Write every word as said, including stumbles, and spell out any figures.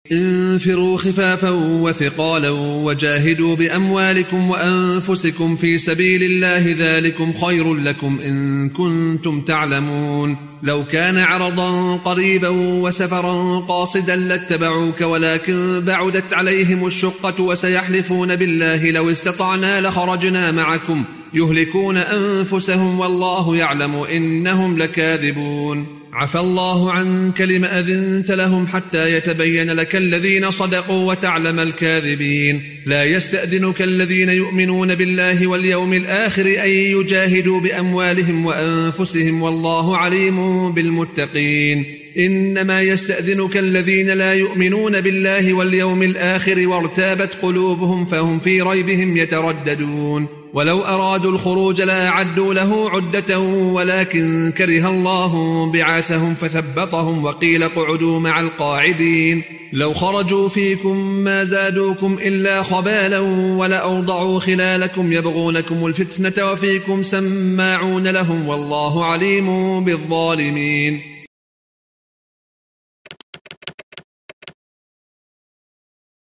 انفروا خفافا وثقالا وجاهدوا بأموالكم وأنفسكم في سبيل الله ذلكم خير لكم إن كنتم تعلمون. لو كان عرضا قريبا وسفرا قاصدا لاتبعوك ولكن بعدت عليهم الشقة وسيحلفون بالله لو استطعنا لخرجنا معكم يهلكون أنفسهم والله يعلم إنهم لكاذبون. عفى الله عنك لم أذنت لهم حتى يتبين لك الذين صدقوا وتعلم الكاذبين. لا يستأذنك الذين يؤمنون بالله واليوم الآخر أن يجاهدوا بأموالهم وأنفسهم والله عليم بالمتقين. إنما يستأذنك الذين لا يؤمنون بالله واليوم الآخر وارتابت قلوبهم فهم في ريبهم يترددون. ولو أرادوا الخروج لأعدوا له عدة ولكن كره الله بعاثهم فثبطهم وقيل اقعدوا مع القاعدين. لو خرجوا فيكم ما زادوكم إلا خبالا ولأوضعوا خلالكم يبغونكم الفتنة وفيكم سماعون لهم والله عليم بالظالمين.